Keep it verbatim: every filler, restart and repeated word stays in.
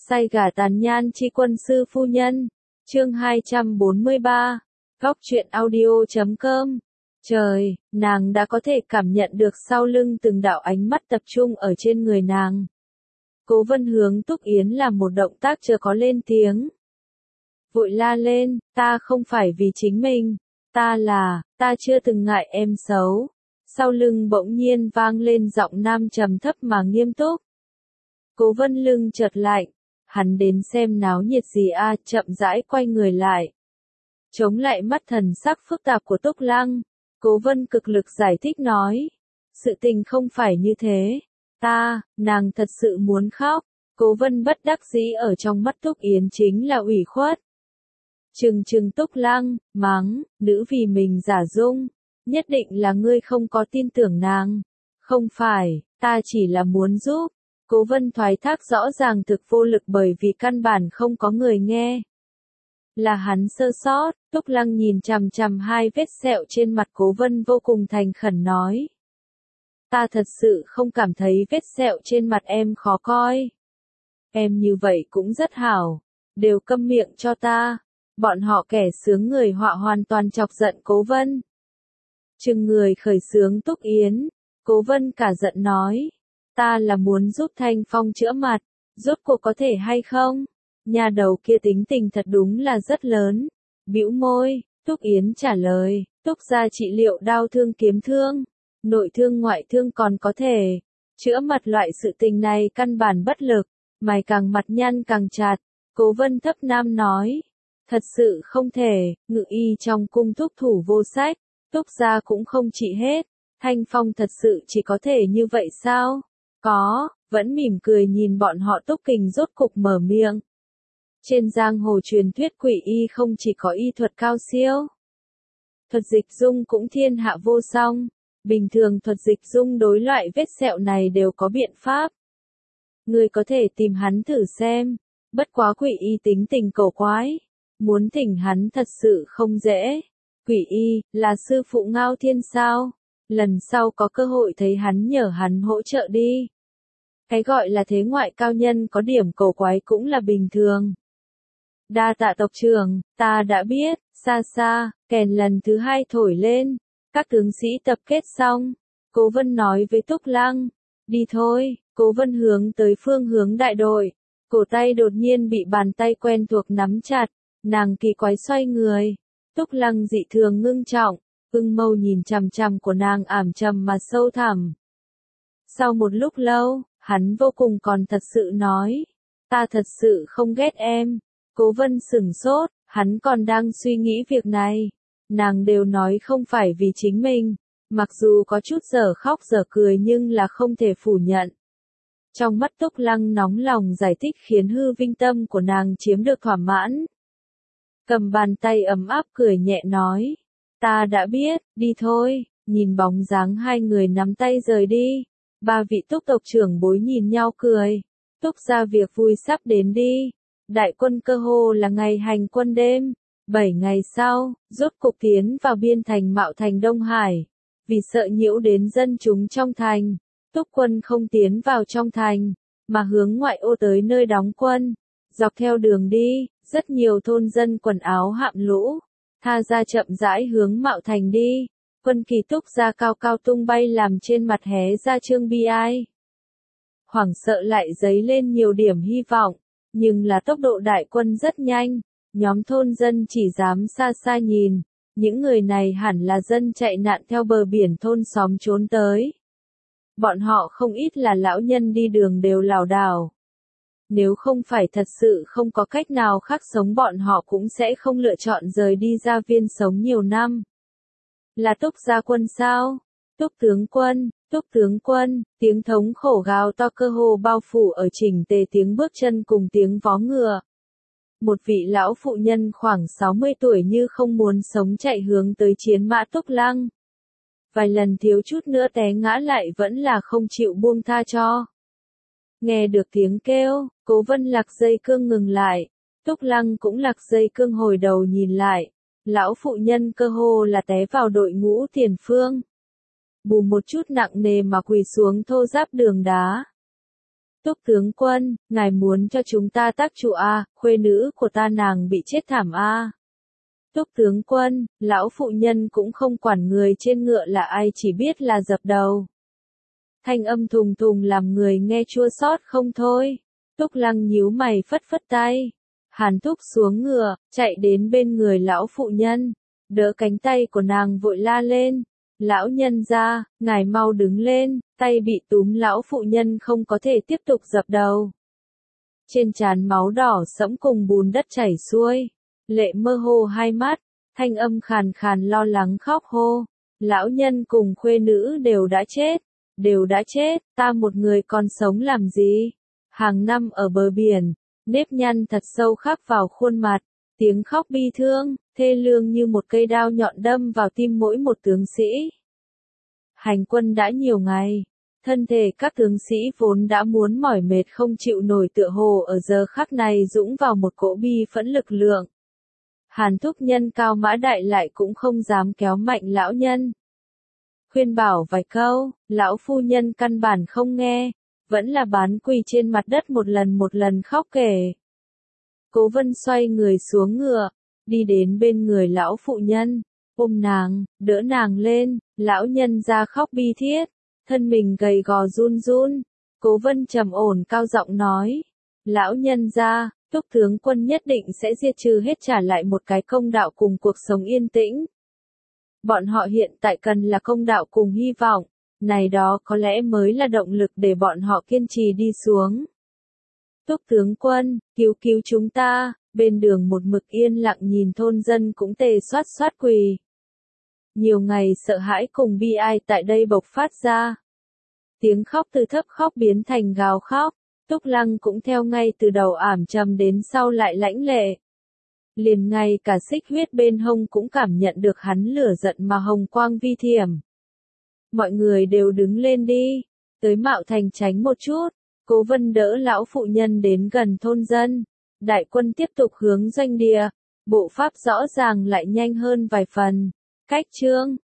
Say gà tàn nhan chi quân sư phu nhân. Chương hai trăm bốn mươi ba. Góc truyện audio chấm com. Trời, nàng đã có thể cảm nhận được sau lưng từng đạo ánh mắt tập trung ở trên người nàng. Cố Vân hướng Túc Yến làm một động tác chưa có lên tiếng. Vội la lên, ta không phải vì chính mình, ta là, ta chưa từng ngại em xấu. Sau lưng bỗng nhiên vang lên giọng nam trầm thấp mà nghiêm túc. Cố Vân lưng chợt lạnh, hắn đến xem náo nhiệt gì a, chậm rãi quay người lại. Chống lại mắt thần sắc phức tạp của Túc Lăng, Cố Vân cực lực giải thích nói. Sự tình không phải như thế. Ta, nàng thật sự muốn khóc. Cố Vân bất đắc dĩ ở trong mắt Túc Yến chính là ủy khuất. Trừng trừng Túc Lăng, mắng, nữ vì mình giả dung. Nhất định là ngươi không có tin tưởng nàng. Không phải, ta chỉ là muốn giúp. Cố Vân thoái thác rõ ràng thực vô lực bởi vì căn bản không có người nghe. Là hắn sơ sót. Túc Lăng nhìn chằm chằm hai vết sẹo trên mặt Cố Vân vô cùng thành khẩn nói. Ta thật sự không cảm thấy vết sẹo trên mặt em khó coi. Em như vậy cũng rất hảo. Đều câm miệng cho ta. Bọn họ kẻ sướng người họa hoàn toàn chọc giận Cố Vân. Chừng người khởi sướng Túc Yến. Cố Vân cả giận nói. Ta là muốn giúp Thanh Phong chữa mặt. Rốt cuộc có thể hay không? Nhà đầu kia tính tình thật đúng là rất lớn. Bĩu môi, Túc Yến trả lời. Túc gia trị liệu đau thương kiếm thương. Nội thương ngoại thương còn có thể. Chữa mặt loại sự tình này căn bản bất lực. Mày càng mặt nhăn càng chặt. Cố Vân thấp nam nói. Thật sự không thể, ngự y trong cung thúc thủ vô sách. Túc gia cũng không trị hết. Thanh Phong thật sự chỉ có thể như vậy sao? Có, vẫn mỉm cười nhìn bọn họ Túc Kình rốt cục mở miệng. Trên giang hồ truyền thuyết quỷ y không chỉ có y thuật cao siêu. Thuật dịch dung cũng thiên hạ vô song. Bình thường thuật dịch dung đối loại vết sẹo này đều có biện pháp. Người có thể tìm hắn thử xem. Bất quá quỷ y tính tình cổ quái. Muốn thỉnh hắn thật sự không dễ. Quỷ y, là sư phụ Ngao Thiên sao? Lần sau có cơ hội thấy hắn nhờ hắn hỗ trợ đi. Cái gọi là thế ngoại cao nhân có điểm cổ quái cũng là bình thường. Đa tạ tộc trưởng, ta đã biết, xa xa, kèn lần thứ hai thổi lên. Các tướng sĩ tập kết xong. Cố Vân nói với Túc Lăng. Đi thôi, Cố Vân hướng tới phương hướng đại đội. Cổ tay đột nhiên bị bàn tay quen thuộc nắm chặt. Nàng kỳ quái xoay người. Túc Lăng dị thường ngưng trọng. Ưng mâu nhìn chằm chằm của nàng ảm trầm mà sâu thẳm. Sau một lúc lâu, hắn vô cùng còn thật sự nói. Ta thật sự không ghét em. Cố Vân sửng sốt, hắn còn đang suy nghĩ việc này. Nàng đều nói không phải vì chính mình. Mặc dù có chút giờ khóc giờ cười nhưng là không thể phủ nhận. Trong mắt Túc Lăng nóng lòng giải thích khiến hư vinh tâm của nàng chiếm được thỏa mãn. Cầm bàn tay ấm áp cười nhẹ nói. Ta đã biết, đi thôi, nhìn bóng dáng hai người nắm tay rời đi. Ba vị Túc tộc trưởng bối nhìn nhau cười. Túc ra việc vui sắp đến đi. Đại quân cơ hồ là ngày hành quân đêm. Bảy ngày sau, rốt cục tiến vào biên thành Mạo Thành Đông Hải. Vì sợ nhiễu đến dân chúng trong thành, Túc quân không tiến vào trong thành, mà hướng ngoại ô tới nơi đóng quân. Dọc theo đường đi, rất nhiều thôn dân quần áo hạm lũ, tha ra chậm rãi hướng Mạo Thành đi. Quân kỳ Túc ra cao cao tung bay làm trên mặt hé ra trương bi ai. Hoảng sợ lại dấy lên nhiều điểm hy vọng, nhưng là tốc độ đại quân rất nhanh, nhóm thôn dân chỉ dám xa xa nhìn. Những người này hẳn là dân chạy nạn theo bờ biển thôn xóm trốn tới. Bọn họ không ít là lão nhân đi đường đều lảo đảo. Nếu không phải thật sự không có cách nào khác sống bọn họ cũng sẽ không lựa chọn rời đi gia viên sống nhiều năm. Là Túc gia quân sao? Túc tướng quân, Túc tướng quân, tiếng thống khổ gào to cơ hồ bao phủ ở chỉnh tề tiếng bước chân cùng tiếng vó ngựa. Một vị lão phụ nhân khoảng sáu mươi tuổi như không muốn sống chạy hướng tới chiến mã Túc Lăng. Vài lần thiếu chút nữa té ngã lại vẫn là không chịu buông tha cho. Nghe được tiếng kêu, Cố Vân lạc dây cương ngừng lại. Túc Lăng cũng lạc dây cương hồi đầu nhìn lại. Lão phụ nhân cơ hồ là té vào đội ngũ tiền phương. Bù một chút nặng nề mà quỳ xuống thô ráp đường đá. Túc tướng quân, ngài muốn cho chúng ta tác trụ a, khuê nữ của ta nàng bị chết thảm a. Túc tướng quân, lão phụ nhân cũng không quản người trên ngựa là ai, chỉ biết là dập đầu. Thanh âm thùng thùng làm người nghe chua xót không thôi. Túc Lăng nhíu mày phất phất tay. Hàn Thúc xuống ngựa, chạy đến bên người lão phụ nhân, đỡ cánh tay của nàng vội la lên. Lão nhân gia, ngài mau đứng lên, tay bị túm lão phụ nhân không có thể tiếp tục dập đầu. Trên trán máu đỏ sẫm cùng bùn đất chảy xuôi, lệ mơ hồ hai mắt, thanh âm khàn khàn lo lắng khóc hô. Lão nhân cùng khuê nữ đều đã chết, đều đã chết, ta một người còn sống làm gì? Hàng năm ở bờ biển, nếp nhăn thật sâu khắc vào khuôn mặt, tiếng khóc bi thương, thê lương như một cây đao nhọn đâm vào tim mỗi một tướng sĩ. Hành quân đã nhiều ngày, thân thể các tướng sĩ vốn đã muốn mỏi mệt không chịu nổi tựa hồ ở giờ khắc này dũng vào một cỗ bi phẫn lực lượng. Hàn Thúc nhân cao mã đại lại cũng không dám kéo mạnh lão nhân. Khuyên bảo vài câu, lão phu nhân căn bản không nghe, vẫn là bán quỳ trên mặt đất một lần một lần khóc kể. Cố Vân xoay người xuống ngựa, đi đến bên người lão phụ nhân, ôm nàng, đỡ nàng lên, lão nhân ra khóc bi thiết, thân mình gầy gò run run. Cố Vân trầm ổn cao giọng nói, lão nhân ra, Túc tướng quân nhất định sẽ diệt trừ hết, trả lại một cái công đạo cùng cuộc sống yên tĩnh. Bọn họ hiện tại cần là công đạo cùng hy vọng, này đó có lẽ mới là động lực để bọn họ kiên trì đi xuống. Túc tướng quân, cứu cứu chúng ta. Bên đường một mực yên lặng nhìn thôn dân cũng tề xoát xoát quỳ. Nhiều ngày sợ hãi cùng bi ai tại đây bộc phát ra. Tiếng khóc từ thấp khóc biến thành gào khóc, Túc Lăng cũng theo ngay từ đầu ảm trầm đến sau lại lãnh lệ. Liền ngay cả xích huyết bên hông cũng cảm nhận được hắn lửa giận mà hồng quang vi thiểm. Mọi người đều đứng lên đi, tới Mạo Thành tránh một chút. Cố Vân đỡ lão phụ nhân đến gần thôn dân. Đại quân tiếp tục hướng doanh địa, bộ pháp rõ ràng lại nhanh hơn vài phần. Cách chương